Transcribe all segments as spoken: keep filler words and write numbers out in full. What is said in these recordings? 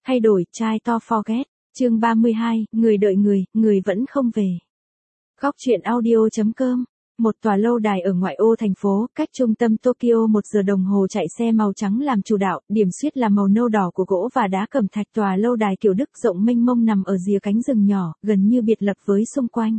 Thay đổi, try to forget. Chương ba mươi hai, người đợi người, người vẫn không về. Góc truyện audio chấm com. Một tòa lâu đài ở ngoại ô thành phố, cách trung tâm Tokyo một giờ đồng hồ chạy xe màu trắng làm chủ đạo, điểm xuyết là màu nâu đỏ của gỗ và đá cẩm thạch. Tòa lâu đài kiểu Đức rộng mênh mông nằm ở rìa cánh rừng nhỏ, gần như biệt lập với xung quanh.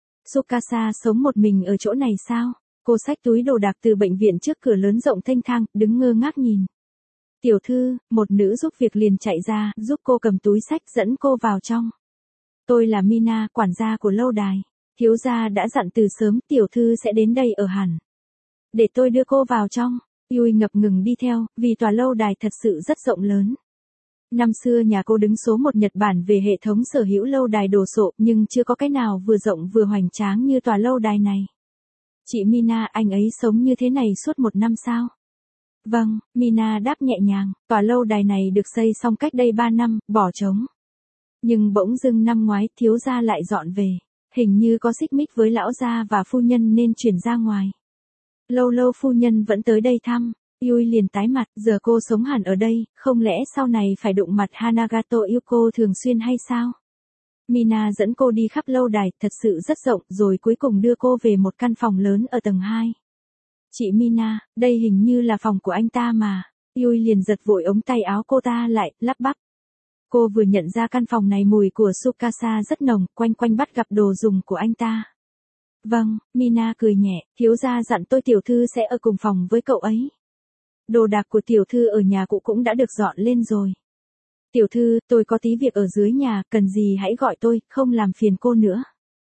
Tsukasa sống một mình ở chỗ này sao? Cô xách túi đồ đạc từ bệnh viện trước cửa lớn rộng thênh thang, đứng ngơ ngác nhìn. Tiểu thư, một nữ giúp việc liền chạy ra, giúp cô cầm túi xách dẫn cô vào trong. Tôi là Mina, quản gia của lâu đài. Thiếu gia đã dặn từ sớm tiểu thư sẽ đến đây ở hẳn. Để tôi đưa cô vào trong. Yui ngập ngừng đi theo, vì tòa lâu đài thật sự rất rộng lớn. Năm xưa nhà cô đứng số một Nhật Bản về hệ thống sở hữu lâu đài đồ sộ, nhưng chưa có cái nào vừa rộng vừa hoành tráng như tòa lâu đài này. Chị Mina, anh ấy sống như thế này suốt một năm sao? Vâng, Mina đáp nhẹ nhàng, tòa lâu đài này được xây xong cách đây ba năm, bỏ trống. Nhưng bỗng dưng năm ngoái thiếu gia lại dọn về, hình như có xích mích với lão gia và phu nhân nên chuyển ra ngoài. Lâu lâu phu nhân vẫn tới đây thăm, Yui liền tái mặt, giờ cô sống hẳn ở đây, không lẽ sau này phải đụng mặt Hanagato Yuko thường xuyên hay sao? Mina dẫn cô đi khắp lâu đài, thật sự rất rộng, rồi cuối cùng đưa cô về một căn phòng lớn ở tầng hai. Chị Mina, đây hình như là phòng của anh ta mà. Yui liền giật vội ống tay áo cô ta lại, lắp bắp. Cô vừa nhận ra căn phòng này mùi của Tsukasa rất nồng, quanh quanh bắt gặp đồ dùng của anh ta. Vâng, Mina cười nhẹ, thiếu gia dặn tôi tiểu thư sẽ ở cùng phòng với cậu ấy. Đồ đạc của tiểu thư ở nhà cũ cũng đã được dọn lên rồi. Tiểu thư, tôi có tí việc ở dưới nhà, cần gì hãy gọi tôi, không làm phiền cô nữa.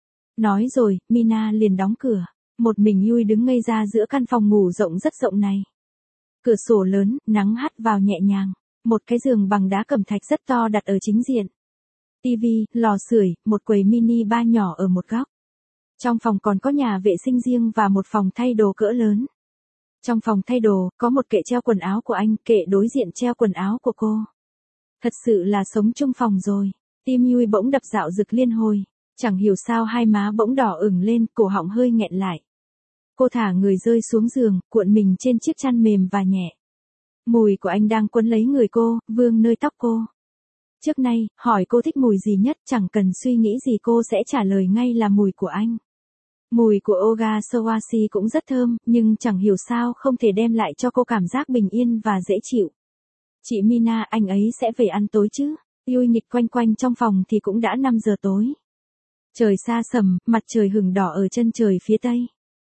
Nói rồi, Mina liền đóng cửa. Một mình Yui đứng ngây ra giữa căn phòng ngủ rộng rất rộng này. Cửa sổ lớn, nắng hắt vào nhẹ nhàng. Một cái giường bằng đá cẩm thạch rất to đặt ở chính diện. Tivi, lò sưởi, một quầy mini bar nhỏ ở một góc. Trong phòng còn có nhà vệ sinh riêng và một phòng thay đồ cỡ lớn. Trong phòng thay đồ, có một kệ treo quần áo của anh, kệ đối diện treo quần áo của cô. Thật sự là sống chung phòng rồi. Tim Yui bỗng đập dạo dực liên hồi. Chẳng hiểu sao hai má bỗng đỏ ửng lên, cổ họng hơi nghẹn lại. Cô thả người rơi xuống giường, cuộn mình trên chiếc chăn mềm và nhẹ. Mùi của anh đang quấn lấy người cô, vương nơi tóc cô. Trước nay, hỏi cô thích mùi gì nhất, chẳng cần suy nghĩ gì cô sẽ trả lời ngay là mùi của anh. Mùi của Oga Sawasi cũng rất thơm, nhưng chẳng hiểu sao không thể đem lại cho cô cảm giác bình yên và dễ chịu. Chị Mina, anh ấy sẽ về ăn tối chứ? Yui nghịch quanh quanh trong phòng thì cũng đã năm giờ tối. Trời xa sầm, mặt trời hửng đỏ ở chân trời phía tây.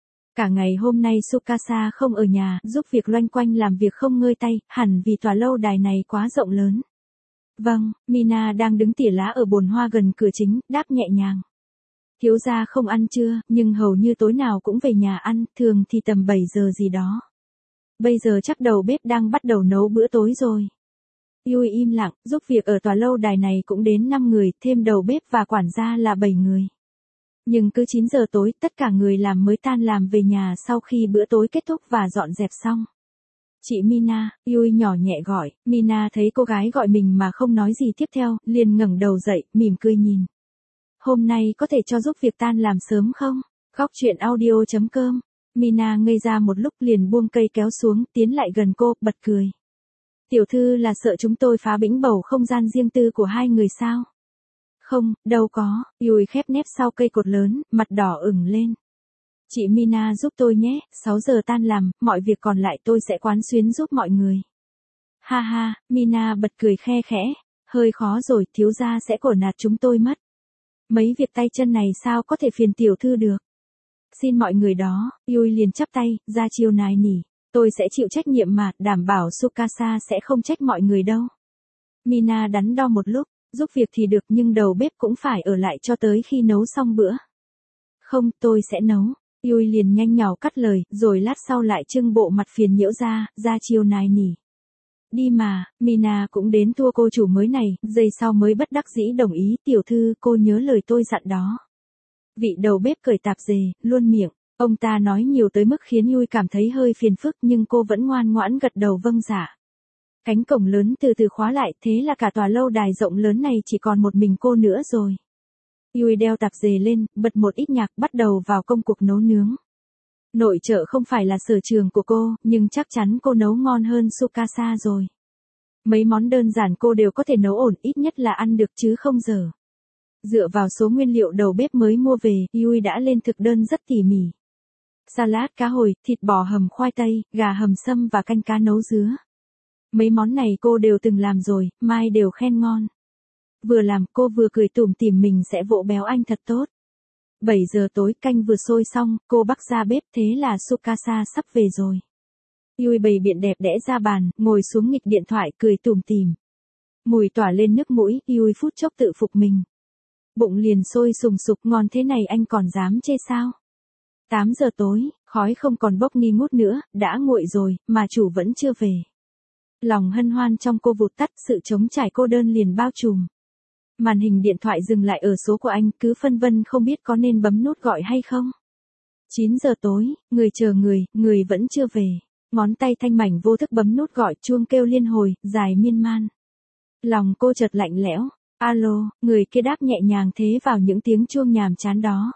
Cả ngày hôm nay Tsukasa không ở nhà, giúp việc loanh quanh làm việc không ngơi tay, hẳn vì tòa lâu đài này quá rộng lớn. Vâng, Mina đang đứng tỉa lá ở bồn hoa gần cửa chính, đáp nhẹ nhàng. Thiếu gia không ăn trưa, nhưng hầu như tối nào cũng về nhà ăn, thường thì tầm bảy giờ gì đó. Bây giờ chắc đầu bếp đang bắt đầu nấu bữa tối rồi. Yui im lặng, giúp việc ở tòa lâu đài này cũng đến năm người, thêm đầu bếp và quản gia là bảy người. Nhưng cứ chín giờ tối, tất cả người làm mới tan làm về nhà sau khi bữa tối kết thúc và dọn dẹp xong. Chị Mina, Yui nhỏ nhẹ gọi, Mina thấy cô gái gọi mình mà không nói gì tiếp theo, liền ngẩng đầu dậy, mỉm cười nhìn. Hôm nay có thể cho giúp việc tan làm sớm không? Góc truyện audio chấm com. Mina ngây ra một lúc liền buông cây kéo xuống, tiến lại gần cô, bật cười. Tiểu thư là sợ chúng tôi phá bĩnh bầu không gian riêng tư của hai người sao? Không, đâu có, Yui khép nép sau cây cột lớn, mặt đỏ ửng lên. Chị Mina giúp tôi nhé, sáu giờ tan làm, mọi việc còn lại tôi sẽ quán xuyến giúp mọi người. Ha ha, Mina bật cười khe khẽ, hơi khó rồi, thiếu gia sẽ cổ nạt chúng tôi mất. Mấy việc tay chân này sao có thể phiền tiểu thư được. Xin mọi người đó, Yui liền chắp tay, ra chiêu nài nỉ. Tôi sẽ chịu trách nhiệm mà, đảm bảo Tsukasa sẽ không trách mọi người đâu. Mina đắn đo một lúc, giúp việc thì được nhưng đầu bếp cũng phải ở lại cho tới khi nấu xong bữa. Không, tôi sẽ nấu. Yui liền nhanh nhảu cắt lời, rồi lát sau lại trưng bộ mặt phiền nhiễu ra, ra chiêu nài nỉ. Đi mà, Mina cũng đến thua cô chủ mới này, giây sau mới bất đắc dĩ đồng ý, tiểu thư, cô nhớ lời tôi dặn đó. Vị đầu bếp cởi tạp dề, luôn miệng, ông ta nói nhiều tới mức khiến Yui cảm thấy hơi phiền phức nhưng cô vẫn ngoan ngoãn gật đầu vâng dạ. Cánh cổng lớn từ từ khóa lại, thế là cả tòa lâu đài rộng lớn này chỉ còn một mình cô nữa rồi. Yui đeo tạp dề lên, bật một ít nhạc, bắt đầu vào công cuộc nấu nướng. Nội trợ không phải là sở trường của cô, nhưng chắc chắn cô nấu ngon hơn Tsukasa rồi. Mấy món đơn giản cô đều có thể nấu ổn, ít nhất là ăn được chứ không dở. Dựa vào số nguyên liệu đầu bếp mới mua về, Yui đã lên thực đơn rất tỉ mỉ. Salad cá hồi, thịt bò hầm khoai tây, gà hầm sâm và canh cá nấu dứa. Mấy món này cô đều từng làm rồi, mai đều khen ngon. Vừa làm cô vừa cười tủm tỉm mình sẽ vỗ béo anh thật tốt. bảy giờ tối canh vừa sôi xong, cô bắc ra bếp thế là Tsukasa sắp về rồi. Yui bày biện đẹp đẽ ra bàn, ngồi xuống nghịch điện thoại cười tủm tỉm. Mùi tỏa lên nước mũi, Yui phút chốc tự phục mình. Bụng liền sôi sùng sục, ngon thế này anh còn dám chê sao? tám giờ tối, khói không còn bốc nghi ngút nữa, đã nguội rồi, mà chủ vẫn chưa về. Lòng hân hoan trong cô vụt tắt, sự trống trải cô đơn liền bao trùm. Màn hình điện thoại dừng lại ở số của anh, cứ phân vân không biết có nên bấm nút gọi hay không. chín giờ tối, người chờ người, người vẫn chưa về. Ngón tay thanh mảnh vô thức bấm nút gọi, chuông kêu liên hồi, dài miên man. Lòng cô chợt lạnh lẽo. Alo, người kia đáp nhẹ nhàng thế vào những tiếng chuông nhàm chán đó.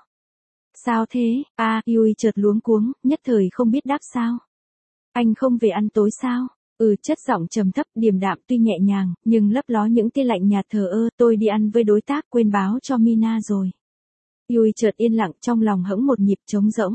Sao thế? A, à, Yui chợt luống cuống, nhất thời không biết đáp sao. Anh không về ăn tối sao? Ừ, chất giọng trầm thấp, điềm đạm tuy nhẹ nhàng, nhưng lấp ló những tia lạnh nhạt thờ ơ, tôi đi ăn với đối tác, quên báo cho Mina rồi. Yui chợt yên lặng, trong lòng hững một nhịp trống rỗng.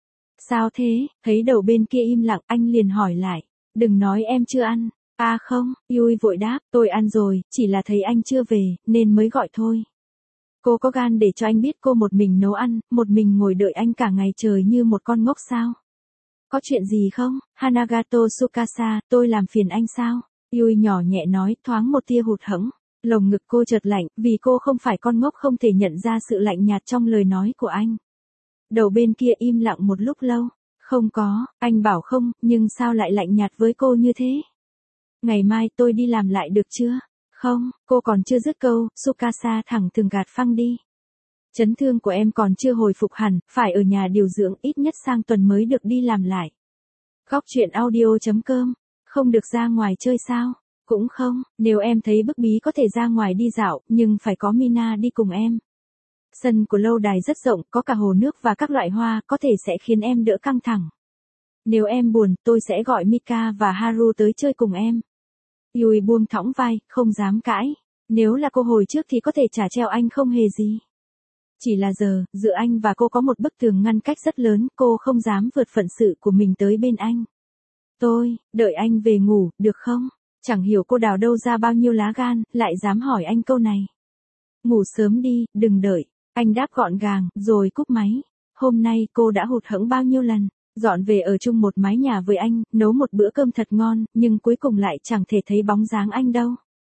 Sao thế? Thấy đầu bên kia im lặng, anh liền hỏi lại. Đừng nói em chưa ăn. À không, Yui vội đáp, tôi ăn rồi, chỉ là thấy anh chưa về, nên mới gọi thôi. Cô có gan để cho anh biết cô một mình nấu ăn, một mình ngồi đợi anh cả ngày trời như một con ngốc sao? Có chuyện gì không? Hanagato Tsukasa, tôi làm phiền anh sao? Yui nhỏ nhẹ nói, thoáng một tia hụt hẫng. Lồng ngực cô chợt lạnh, vì cô không phải con ngốc không thể nhận ra sự lạnh nhạt trong lời nói của anh. Đầu bên kia im lặng một lúc lâu. Không có, anh bảo không, nhưng sao lại lạnh nhạt với cô như thế? Ngày mai tôi đi làm lại được chưa? Không, cô còn chưa dứt câu, Tsukasa thẳng thừng gạt phăng đi. Chấn thương của em còn chưa hồi phục hẳn, phải ở nhà điều dưỡng ít nhất sang tuần mới được đi làm lại. Góc truyện audio chấm com, không được ra ngoài chơi sao? Cũng không, nếu em thấy bức bí có thể ra ngoài đi dạo, nhưng phải có Mina đi cùng em. Sân của lâu đài rất rộng, có cả hồ nước và các loại hoa, có thể sẽ khiến em đỡ căng thẳng. Nếu em buồn, tôi sẽ gọi Mika và Haru tới chơi cùng em. Yui buông thõng vai, không dám cãi. Nếu là cô hồi trước thì có thể trả treo anh không hề gì. Chỉ là giờ, giữa anh và cô có một bức tường ngăn cách rất lớn, cô không dám vượt phận sự của mình tới bên anh. Tôi, đợi anh về ngủ, được không? Chẳng hiểu cô đào đâu ra bao nhiêu lá gan, lại dám hỏi anh câu này. Ngủ sớm đi, đừng đợi. Anh đáp gọn gàng, rồi cúp máy. Hôm nay cô đã hụt hẫng bao nhiêu lần. Dọn về ở chung một mái nhà với anh, nấu một bữa cơm thật ngon, nhưng cuối cùng lại chẳng thể thấy bóng dáng anh đâu.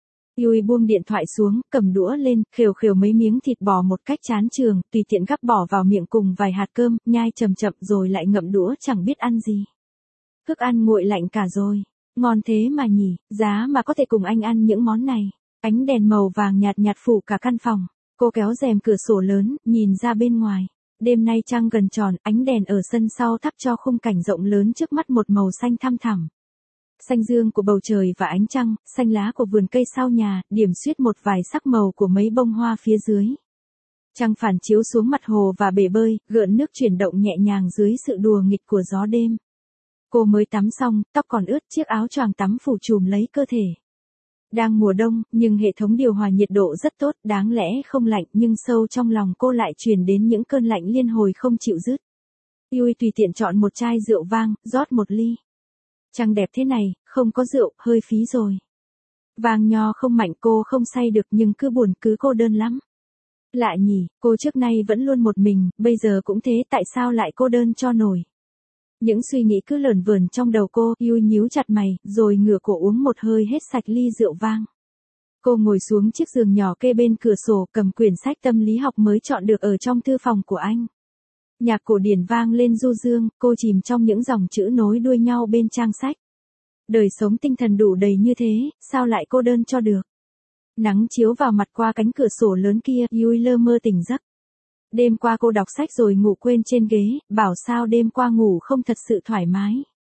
Yui buông điện thoại xuống, cầm đũa lên, khều khều mấy miếng thịt bò một cách chán chường, tùy tiện gắp bỏ vào miệng cùng vài hạt cơm, nhai chậm chậm rồi lại ngậm đũa chẳng biết ăn gì. Thức ăn nguội lạnh cả rồi. Ngon thế mà nhỉ, giá mà có thể cùng anh ăn những món này. Ánh đèn màu vàng nhạt nhạt phủ cả căn phòng. Cô kéo rèm cửa sổ lớn, nhìn ra bên ngoài. Đêm nay trăng gần tròn, ánh đèn ở sân sau thắp cho khung cảnh rộng lớn trước mắt một màu xanh thăm thẳm. Xanh dương của bầu trời và ánh trăng, xanh lá của vườn cây sau nhà, điểm xuyết một vài sắc màu của mấy bông hoa phía dưới. Trăng phản chiếu xuống mặt hồ và bể bơi, gợn nước chuyển động nhẹ nhàng dưới sự đùa nghịch của gió đêm. Cô mới tắm xong, tóc còn ướt, chiếc áo choàng tắm phủ trùm lấy cơ thể. Đang mùa đông, nhưng hệ thống điều hòa nhiệt độ rất tốt, đáng lẽ không lạnh, nhưng sâu trong lòng cô lại truyền đến những cơn lạnh liên hồi không chịu dứt. Yui tùy tiện chọn một chai rượu vang, rót một ly. Trăng đẹp thế này, không có rượu, hơi phí rồi. Vang nho không mạnh, cô không say được, nhưng cứ buồn cứ cô đơn lắm. Lạ nhỉ, cô trước nay vẫn luôn một mình, bây giờ cũng thế, tại sao lại cô đơn cho nổi. Những suy nghĩ cứ lởn vởn trong đầu cô, Yui nhíu chặt mày, rồi ngửa cổ uống một hơi hết sạch ly rượu vang. Cô ngồi xuống chiếc giường nhỏ kê bên cửa sổ, cầm quyển sách tâm lý học mới chọn được ở trong thư phòng của anh. Nhạc cổ điển vang lên du dương, cô chìm trong những dòng chữ nối đuôi nhau bên trang sách. Đời sống tinh thần đủ đầy như thế, sao lại cô đơn cho được. Nắng chiếu vào mặt qua cánh cửa sổ lớn kia, Yui lơ mơ tỉnh giấc. Đêm qua cô đọc sách rồi ngủ quên trên ghế, bảo sao đêm qua ngủ không thật sự thoải mái.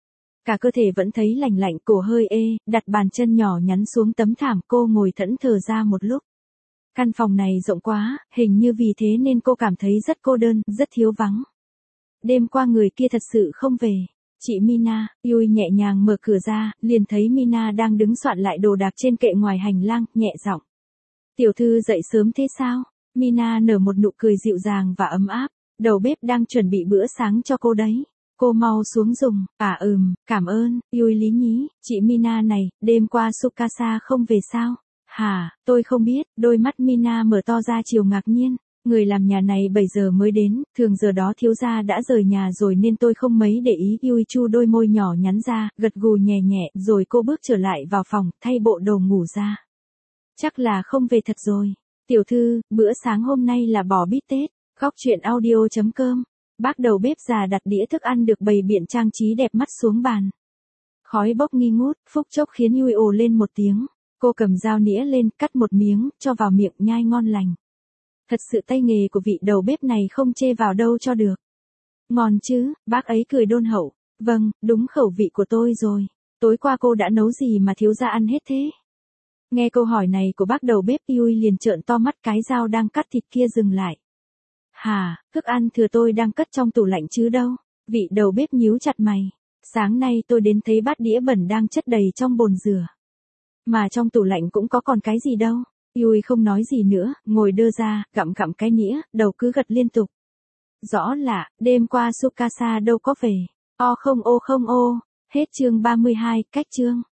Cả cơ thể vẫn thấy lành lạnh, cổ hơi ê, đặt bàn chân nhỏ nhắn xuống tấm thảm, cô ngồi thẫn thờ ra một lúc. Căn phòng này rộng quá, hình như vì thế nên cô cảm thấy rất cô đơn, rất thiếu vắng. Đêm qua người kia thật sự không về. Chị Mina, Yui nhẹ nhàng mở cửa ra, liền thấy Mina đang đứng soạn lại đồ đạc trên kệ ngoài hành lang, nhẹ giọng. Tiểu thư dậy sớm thế sao? Mina nở một nụ cười dịu dàng và ấm áp, đầu bếp đang chuẩn bị bữa sáng cho cô đấy. Cô mau xuống dùng, à ừm, cảm ơn, Yui lý nhí, chị Mina này, đêm qua Tsukasa không về sao? Hả, tôi không biết, đôi mắt Mina mở to ra chiều ngạc nhiên. Người làm nhà này bảy giờ mới đến, thường giờ đó thiếu gia đã rời nhà rồi nên tôi không mấy để ý. Yui chu đôi môi nhỏ nhắn ra, gật gù nhẹ nhẹ, rồi cô bước trở lại vào phòng, thay bộ đồ ngủ ra. Chắc là không về thật rồi. Tiểu thư, bữa sáng hôm nay là bò bít tết. Góc truyện audio chấm com. Bác đầu bếp già đặt đĩa thức ăn được bày biện trang trí đẹp mắt xuống bàn. Khói bốc nghi ngút, phút chốc khiến Yui ồ lên một tiếng. Cô cầm dao nĩa lên, cắt một miếng, cho vào miệng nhai ngon lành. Thật sự tay nghề của vị đầu bếp này không chê vào đâu cho được. Ngon chứ, bác ấy cười đôn hậu. Vâng, đúng khẩu vị của tôi rồi. Tối qua cô đã nấu gì mà thiếu gia ăn hết thế? Nghe câu hỏi này của bác đầu bếp, Yui liền trợn to mắt, cái dao đang cắt thịt kia dừng lại. Hà, thức ăn thừa tôi đang cất trong tủ lạnh chứ đâu. Vị đầu bếp nhíu chặt mày. Sáng nay tôi đến thấy bát đĩa bẩn đang chất đầy trong bồn rửa. Mà trong tủ lạnh cũng có còn cái gì đâu. Yui không nói gì nữa, ngồi đơ ra, gặm gặm cái nĩa, đầu cứ gật liên tục. Rõ là, đêm qua Tsukasa đâu có về. O không ô không ô. Hết chương ba mươi hai, cách chương.